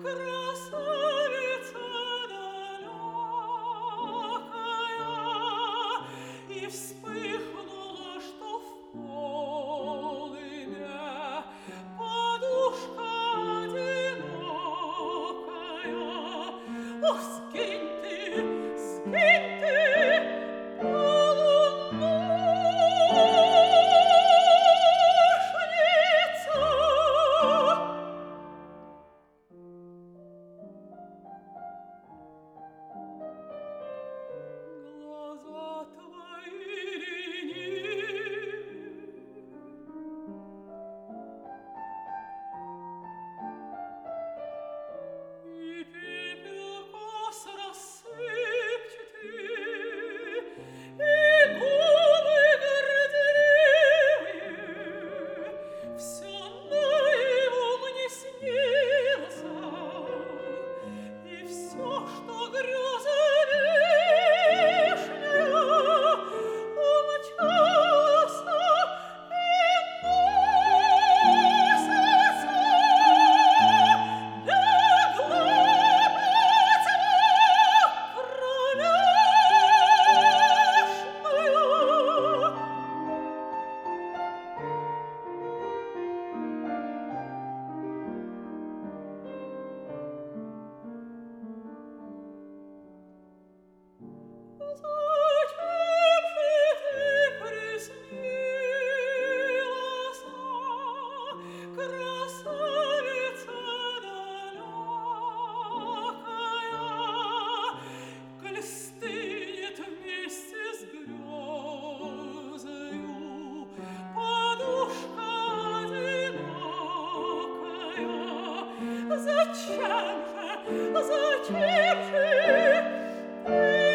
красавица далекая, и вспыхнуло, что в полыне подушка одинокая. Ох, сгинь ты, полуношница! Глаза твои ленивы, и пепел кос рассыпчатый, и губы горделивые, всё наяву мне снилось, и всё, что греза лишняя, умчалась и носится, легла под Зачем же ты приснилась, красавица далекая, коль стынет вместе с грезою подушка одинокая? Зачем же ты